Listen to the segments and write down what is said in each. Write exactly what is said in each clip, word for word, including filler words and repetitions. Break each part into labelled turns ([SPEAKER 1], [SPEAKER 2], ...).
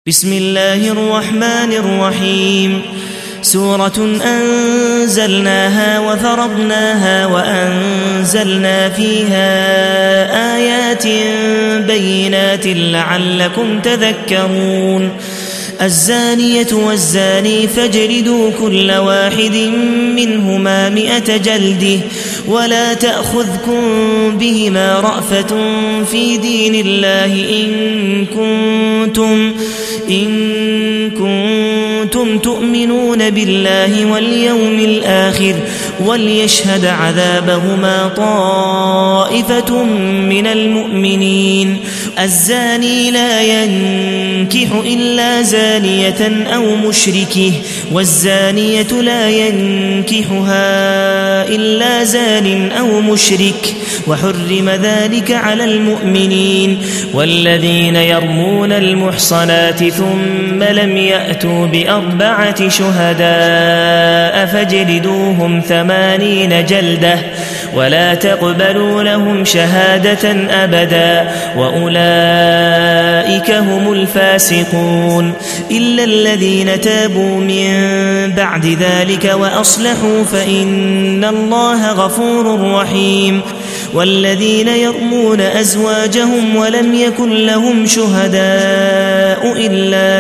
[SPEAKER 1] بسم الله الرحمن الرحيم سورة أنزلناها وفرضناها وأنزلنا فيها آيات بينات لعلكم تذكرون الزانية والزاني فاجلدوا كل واحد منهما مئة جلده ولا تأخذكم بهما رأفة في دين الله إن كنتم, إن كنتم تؤمنون بالله واليوم الآخر وليشهد عذابهما طائفة من المؤمنين الزاني لا ينكح إلا زانية أو مشركه والزانية لا ينكحها إلا زان أو مشرك وحرم ذلك على المؤمنين والذين يرمون المحصنات ثم لم يأتوا بأربعة شهداء فاجلدوهم ثمانين جلدة ولا تقبلوا لهم شهادة أبدا وأولئك هم الفاسقون إلا الذين تابوا من بعد ذلك وأصلحوا فإن الله غفور رحيم والذين يرمون أزواجهم ولم يكن لهم شهداء إلا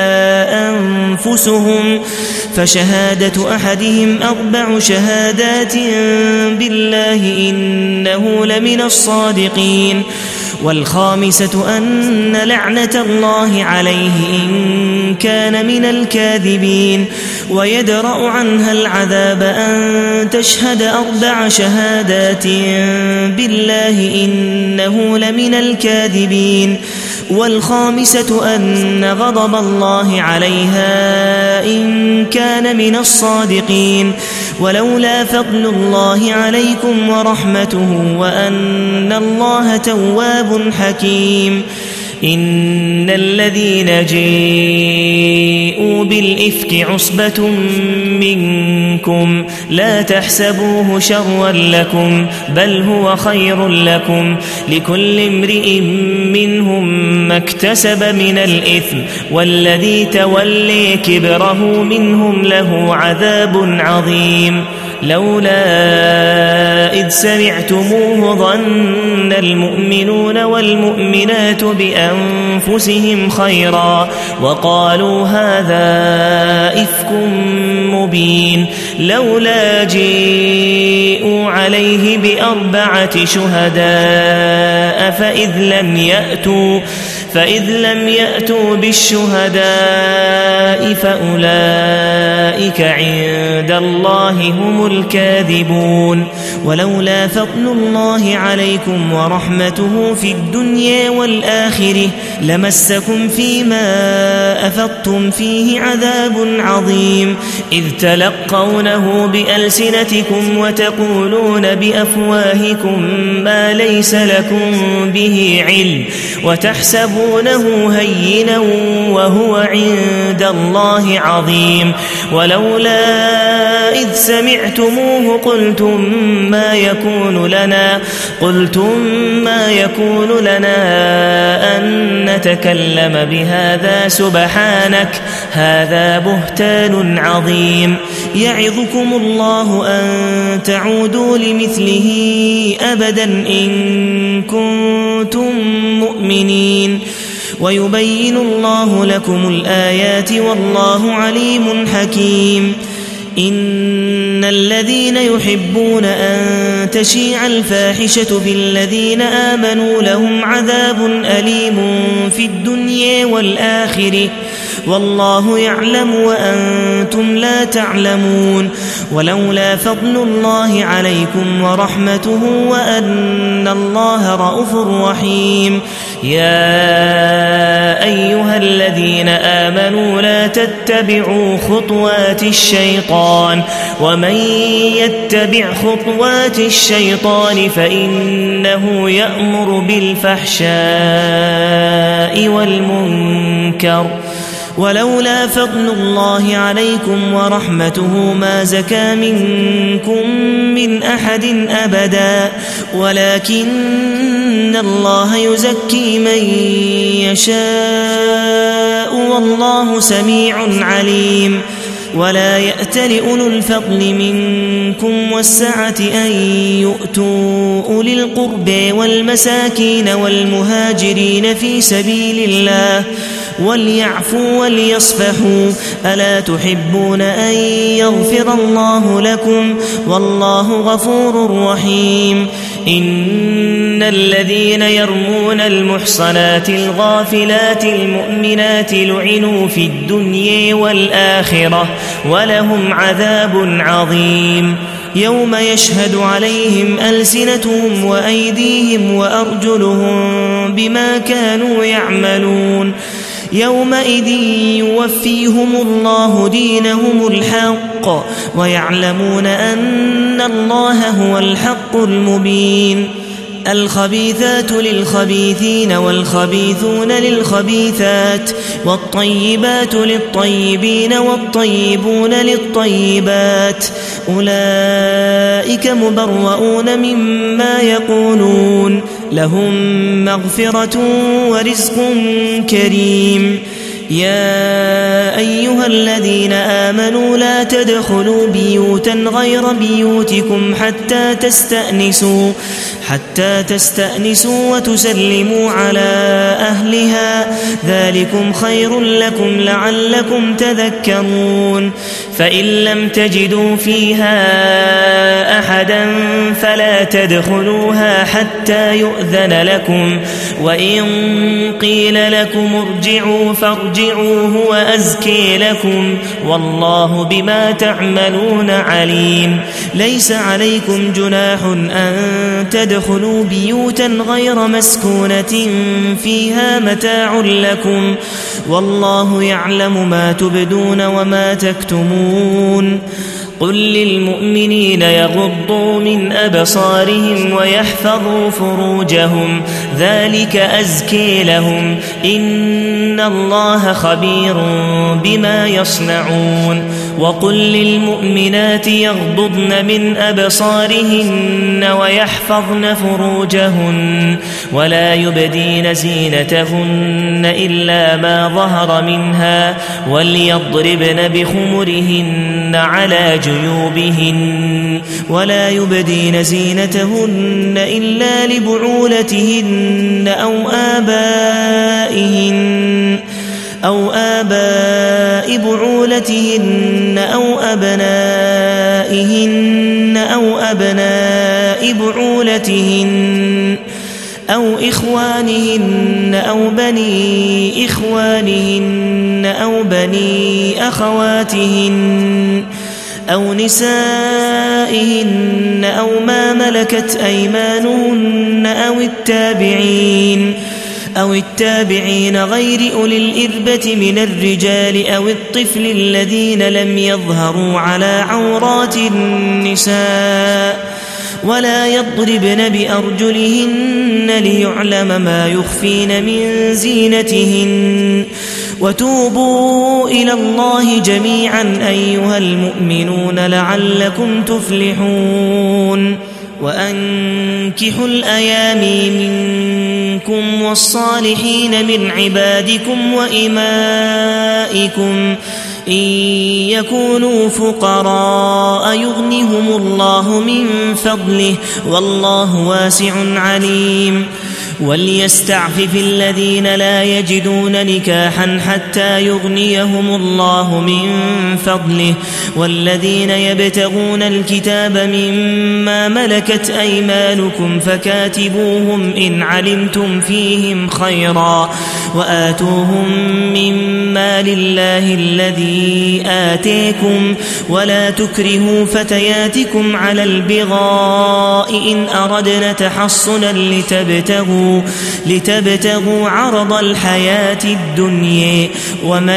[SPEAKER 1] أنفسهم فشهادة أحدهم أربع شهادات بالله إنه لمن الصادقين والخامسة أن لعنة الله عليه إن كان من الكاذبين ويدرأ عنها العذاب أن تشهد أربع شهادات بالله إنه لمن الكاذبين والخامسة أن غضب الله عليها إن كان من الصادقين ولولا فضل الله عليكم ورحمته وأن الله تواب حكيم إن الذين جاءوا بالإفك عصبة منكم لا تحسبوه شرا لكم بل هو خير لكم لكل امرئ منهم ما اكتسب من الإثم والذي تولي كبره منهم له عذاب عظيم لولا إذ سمعتموه ظن المؤمنون والمؤمنات بأنفسهم خيرا وقالوا هذا إفك مبين لولا جاءوا عليه بأربعة شهداء فإذ لم يأتوا فإذ لم يأتوا بالشهداء فأولئك عند الله هم الكاذبون ولولا فضل الله عليكم ورحمته في الدنيا والآخرة لمسكم فيما أفضتم فيه عذاب عظيم إذ تلقونه بألسنتكم وتقولون بأفواهكم ما ليس لكم به علم وتحسبونه هينا وهو عند الله عظيم ولولا إذ سمعتموه قلتم ما يكون لنا قلتم ما يكون لنا أن نتكلم بهذا سبحانك هذا بهتان عظيم يعظكم الله أن تعودوا لمثله أبدا إن كنتم مؤمنين ويبين الله لكم الآيات والله عليم حكيم إن الذين يحبون أن تشيع الفاحشة بالذين آمنوا لهم عذاب أليم في الدنيا والآخرة والله يعلم وأنتم لا تعلمون ولولا فضل الله عليكم ورحمته وأن الله رءوف رحيم يا أيها الذين آمنوا لا تتبعوا خطوات الشيطان ومن يتبع خطوات الشيطان فإنه يأمر بالفحشاء والمنكر ولولا فضل الله عليكم ورحمته ما زكى منكم من أحد أبدا ولكن الله يزكي من يشاء والله سميع عليم ولا يأت لأولو الفضل منكم والسعة أن يؤتوا أولي القرب والمساكين والمهاجرين في سبيل الله وليعفوا وليصفحوا ألا تحبون أن يغفر الله لكم والله غفور رحيم إن الذين يرمون المحصنات الغافلات المؤمنات لعنوا في الدنيا والآخرة ولهم عذاب عظيم يوم يشهد عليهم ألسنتهم وأيديهم وأرجلهم بما كانوا يعملون يومئذ يوفيهم الله دينهم الحق ويعلمون أن الله هو الحق المبين الخبيثات للخبيثين والخبيثون للخبيثات والطيبات للطيبين والطيبون للطيبات أولئك مبرؤون مما يقولون لهم مغفرة ورزق كريم يا أيها الذين آمنوا لا تدخلوا بيوتا غير بيوتكم حتى تستأنسوا حتى تستأنسوا وتسلموا على أهلها ذلكم خير لكم لعلكم تذكرون فإن لم تجدوا فيها أحدا فلا تدخلوها حتى يؤذن لكم وإن قيل لكم ارجعوا فارجعوا هو أزكي لكم والله بما تعملون عليم ليس عليكم جناح أن تدخلوا بيوتا غير مسكونة فيها متاع لكم والله يعلم ما تبدون وما تكتمون قل للمؤمنين يغضوا من أبصارهم ويحفظوا فروجهم ذلك أزكي لهم إن الله خبير بما يصنعون وقل للمؤمنات يغضضن من أبصارهن ويحفظن فروجهن ولا يبدين زينتهن إلا ما ظهر منها وليضربن بخمرهن على جيوبهن ولا يبدين زينتهن إلا لبعولتهن أو آبائهن أو آباء بعولتهن أو أبنائهن أو أبناء بعولتهن أو إخوانهن أو بني إخوانهن أو بني أخواتهن أو نسائهن أو ما ملكت أيمانهن أو التابعين أو التابعين غير أولي الإربة من الرجال أو الطفل الذين لم يظهروا على عورات النساء ولا يضربن بأرجلهن ليعلم ما يخفين من زينتهن وتوبوا إلى الله جميعا أيها المؤمنون لعلكم تفلحون وأنكحوا الأيام منكم والصالحين من عبادكم وإمائكم إن يكونوا فقراء يغنهم الله من فضله والله واسع عليم وليستعفف الذين لا يجدون نكاحا حتى يغنيهم الله من فضله والذين يبتغون الكتاب مما ملكت أيمانكم فكاتبوهم إن علمتم فيهم خيرا وآتوهم مما لله الذي آتيكم ولا تكرهوا فتياتكم على البغاء إن أردنا تحصنا لتبتغوا لتبتغوا عرض الحياة الدنيا ومن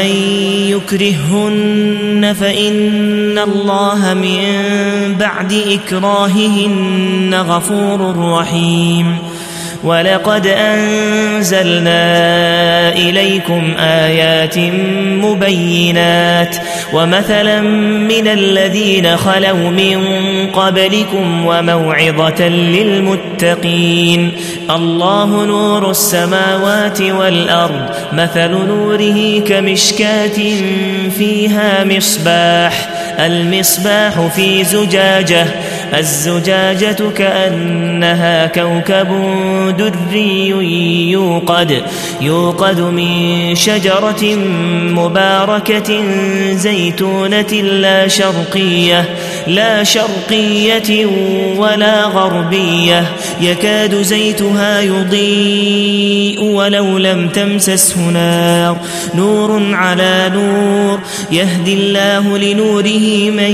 [SPEAKER 1] يكرههن فإن الله من بعد إكراههن غفور رحيم ولقد أنزلنا إليكم آيات مبينات ومثلا من الذين خلوا من قبلكم وموعظة للمتقين. الله نور السماوات والأرض مثل نوره كمشكاة فيها مصباح المصباح في زجاجة الزجاجة كأنها كوكب دري يوقد يوقد من شجرة مباركة زيتونة لا شرقية لا شرقية ولا غربية يكاد زيتها يضيء ولو لم تمسسه نار نور على نور يهدي الله لنوره من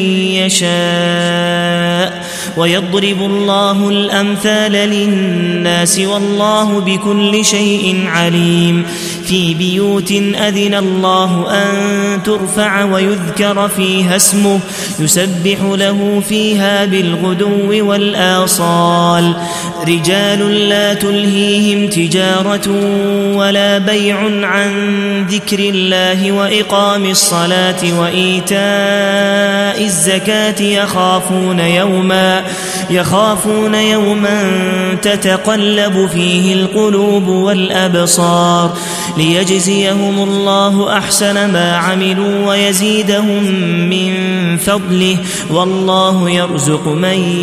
[SPEAKER 1] يشاء ويضرب الله الأمثال للناس والله بكل شيء عليم. في بيوت أذن الله أن ترفع ويذكر فيها اسمه يسبح له فيها بالغدو والآصال رجال لا تلهيهم تجارة ولا بيع عن ذكر الله وإقام الصلاة وإيتاء الزكاة يخافون يوما يخافون يوما تتقلب فيه القلوب والأبصار ليجزيهم الله أحسن ما عملوا ويزيدهم من فضله والله يرزق من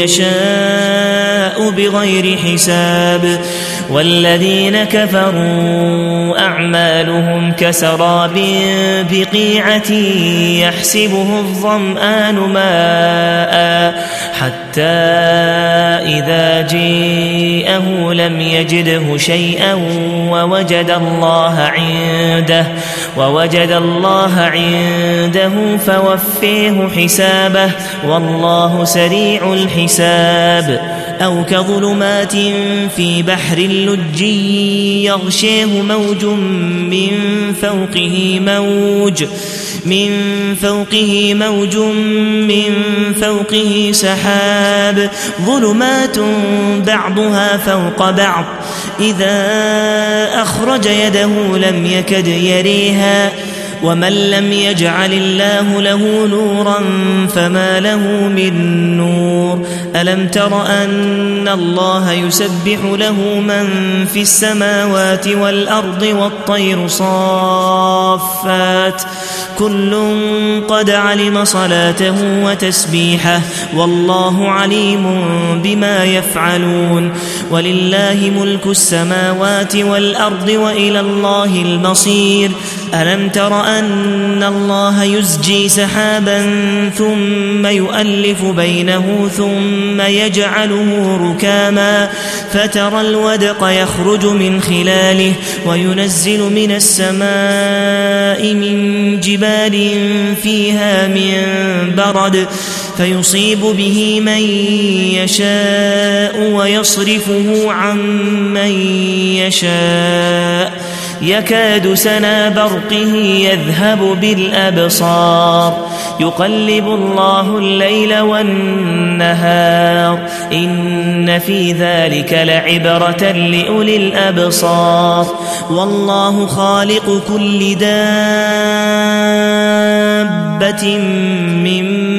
[SPEAKER 1] يشاء بغير حساب. والذين كفروا أعمالهم كسراب بقيعة يحسبه الظمآن ماء حتى إذا جاءه لم يجده شيئا ووجد الله عنده ووجد الله عنده فوفيه حسابه والله سريع الحساب. أو كظلمات في بحر لجي يغشيه موج من فوقه موج من فوقه موج من فوقه سحاب ظلمات بعضها فوق بعض إذا أخرج يده لم يكد يريها ومن لم يجعل الله له نورا فما له من نور. ألم تر أن الله يسبح له من في السماوات والأرض والطير صافات كل قد علم صلاته وتسبيحه والله عليم بما يفعلون. ولله ملك السماوات والأرض وإلى الله المصير. ألم تر أن الله يزجي سحابا ثم يؤلف بينه ثم يجعله ركاما فترى الودق يخرج من خلاله وينزل من السماء من جبال فيها من برد فيصيب به من يشاء ويصرفه عن من يشاء يكاد سنا برقه يذهب بالأبصار يقلب الله الليل والنهار إن في ذلك لعبرة لأولي الأبصار. والله خالق كل دابة من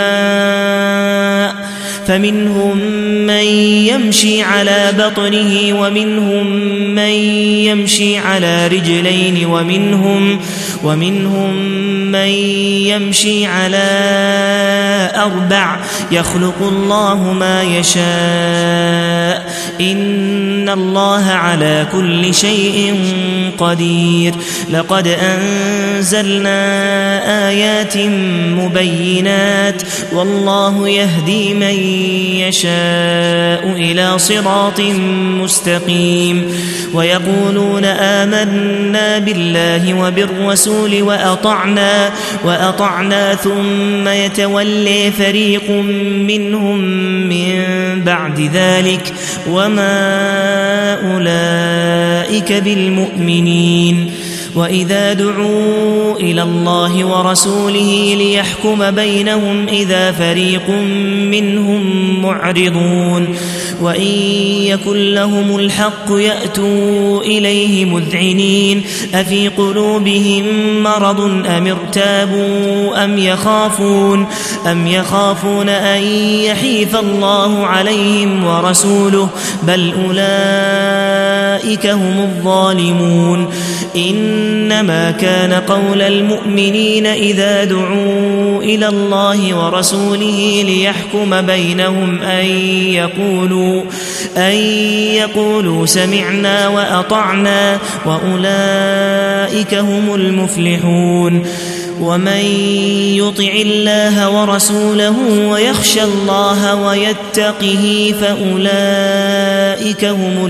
[SPEAKER 1] ماء فمنهم من يمشي على بطنه ومنهم من يمشي على رجلين ومنهم ومنهم من يمشي على أربع يخلق الله ما يشاء إن الله على كل شيء قدير. لقد أنزلنا آيات مبينات والله يهدي من يشاء إلى صراط مستقيم. ويقولون آمنا بالله وبالرسول وأطعنا وأطعنا ثم يتولي فريق منهم من بعد ذلك وما أولئك بالمؤمنين. وإذا دعوا إلى الله ورسوله ليحكم بينهم إذا فريق منهم معرضون وإن يكن لهم الحق يأتوا إليه مذعنين أفي قلوبهم مرض أم ارتابوا أم يخافون أم يخافون أن يحيف الله عليهم ورسوله بل أولئك هم الظالمون إنما كان قول المؤمنين إذا دعوا إلى الله ورسوله ليحكم بينهم أن يقولوا, أن يقولوا سمعنا وأطعنا وأولئك هم المفلحون ومن يطع الله ورسوله ويخشى الله ويتقه فأولئك هم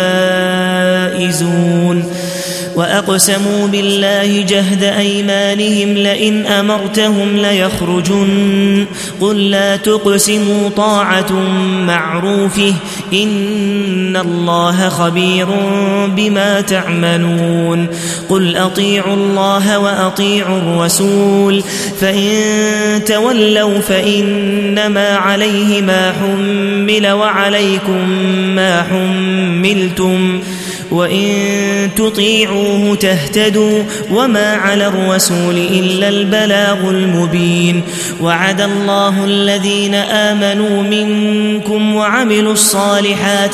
[SPEAKER 1] الفائزون وأقسموا بالله جهد أيمانهم لئن أمرتهم ليخرجن قل لا تقسموا طاعة معروفه إن الله خبير بما تعملون قل أطيعوا الله وأطيعوا الرسول فإن تولوا فإنما عليه ما حمل وعليكم ما حملتم وإن تطيعوه تهتدوا وما على الرسول إلا البلاغ المبين وعد الله الذين آمنوا منكم وعملوا الصالحات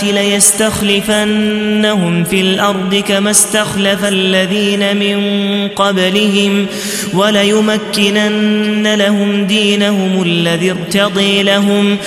[SPEAKER 1] ليستخلفنهم في الأرض كما استخلف الذين من قبلهم وليمكنن لهم دينهم الذي ارتضي لهم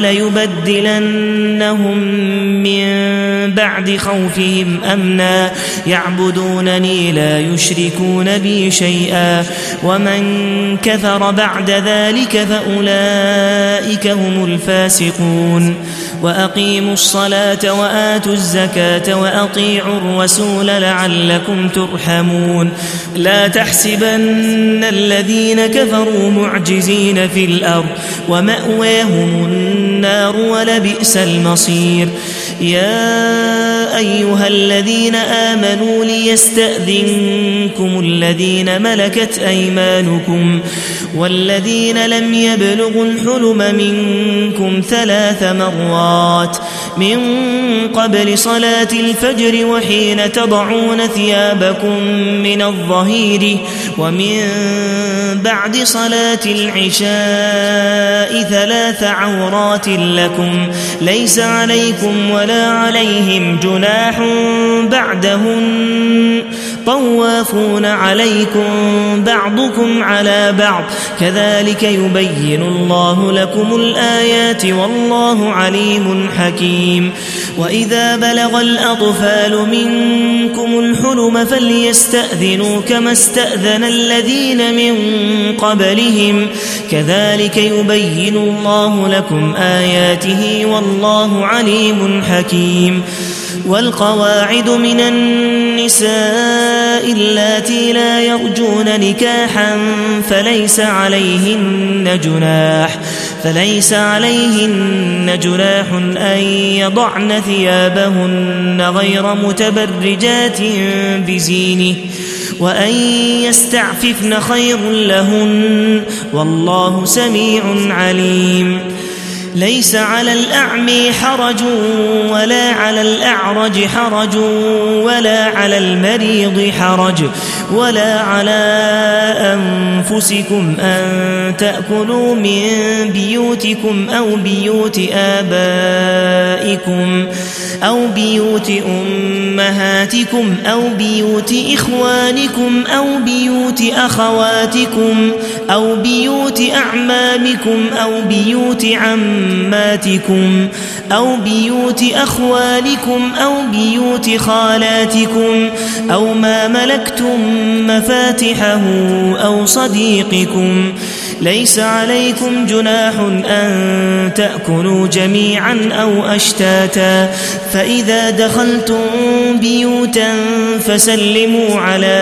[SPEAKER 1] وليبدلنهم من بعد خوفهم أمنا يعبدونني لا يشركون بي شيئا ومن كفر بعد ذلك فأولئك هم الفاسقون وأقيموا الصلاة وآتوا الزكاة وأطيعوا الرسول لعلكم ترحمون لا تحسبن الذين كفروا معجزين في الأرض ومأواهم النار ولبئس المصير يا أيها الذين آمنوا ليستأذنكم الذين ملكت أيمانكم والذين لم يبلغوا الحلم منكم ثلاث مرات من قبل صلاة الفجر وحين تضعون ثيابكم من الظهير ومن بعد صلاة العشاء ثلاث عورات لكم ليس عليكم ولا عليهم جناح بعدهن طوافون عليكم بعضكم على بعض كذلك يبين الله لكم الآيات والله عليم حكيم وإذا بلغ الأطفال منكم الحلم فليستأذنوا كما استأذن الذين من قبلهم كذلك يبين الله لكم آياته والله عليم حكيم والقواعد من النساء اللاتي لا يرجون نكاحا فليس عليهن جناح فليس عليهن جناح أن يضعن ثيابهن غير متبرجات بزينه وأن يستعففن خير لهن والله سميع عليم ليس على الأعمي حرج ولا على الأعرج حرج ولا على المريض حرج ولا على أنفسكم أن تأكلوا من بيوتكم أو بيوت آبائكم أو بيوت أمهاتكم أو بيوت إخوانكم أو بيوت أخواتكم أو بيوت أعمامكم أو بيوت عماتكم أو بيوت أخوالكم أو بيوت خالاتكم أو ما ملكتم مفاتحه أو صديقكم ليس عليكم جناح أن تأكلوا جميعا أو أشتاتا فإذا دخلتم بيوتا فسلموا على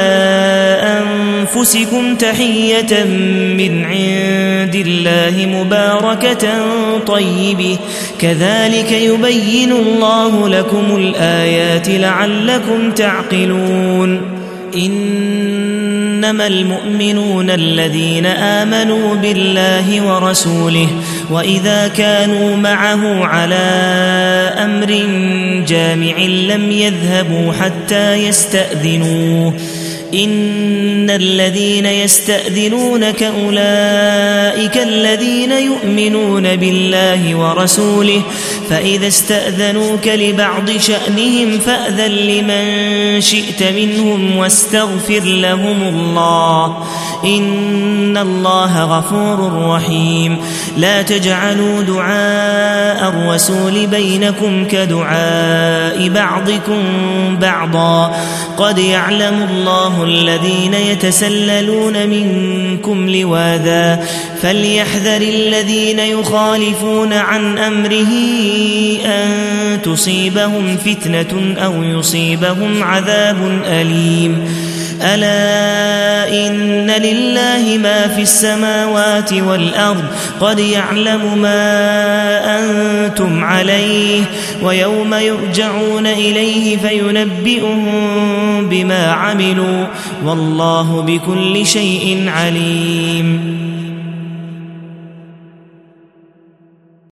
[SPEAKER 1] أنفسكم تحية من عند الله مباركة طيبة كذلك يبين الله لكم الآيات لعلكم تعقلون إنما المؤمنون الذين آمنوا بالله ورسوله وإذا كانوا معه على أمر جامع لم يذهبوا حتى يستأذنوه إن الذين يستأذنونك أولئك الذين يؤمنون بالله ورسوله فإذا استأذنوك لبعض شأنهم فأذن لمن شئت منهم واستغفر لهم الله إن الله غفور رحيم لا تجعلوا دعاء الرسول بينكم كدعاء بعضكم بعضا قد يعلم الله الذين يتسللون منكم لواذا فليحذر الذين يخالفون عن أمره أن تصيبهم فتنة أو يصيبهم عذاب أليم ألا إن لله ما في السماوات والأرض قد يعلم ما أنتم عليه ويوم يرجعون إليه فينبئهم بما عملوا والله بكل شيء عليم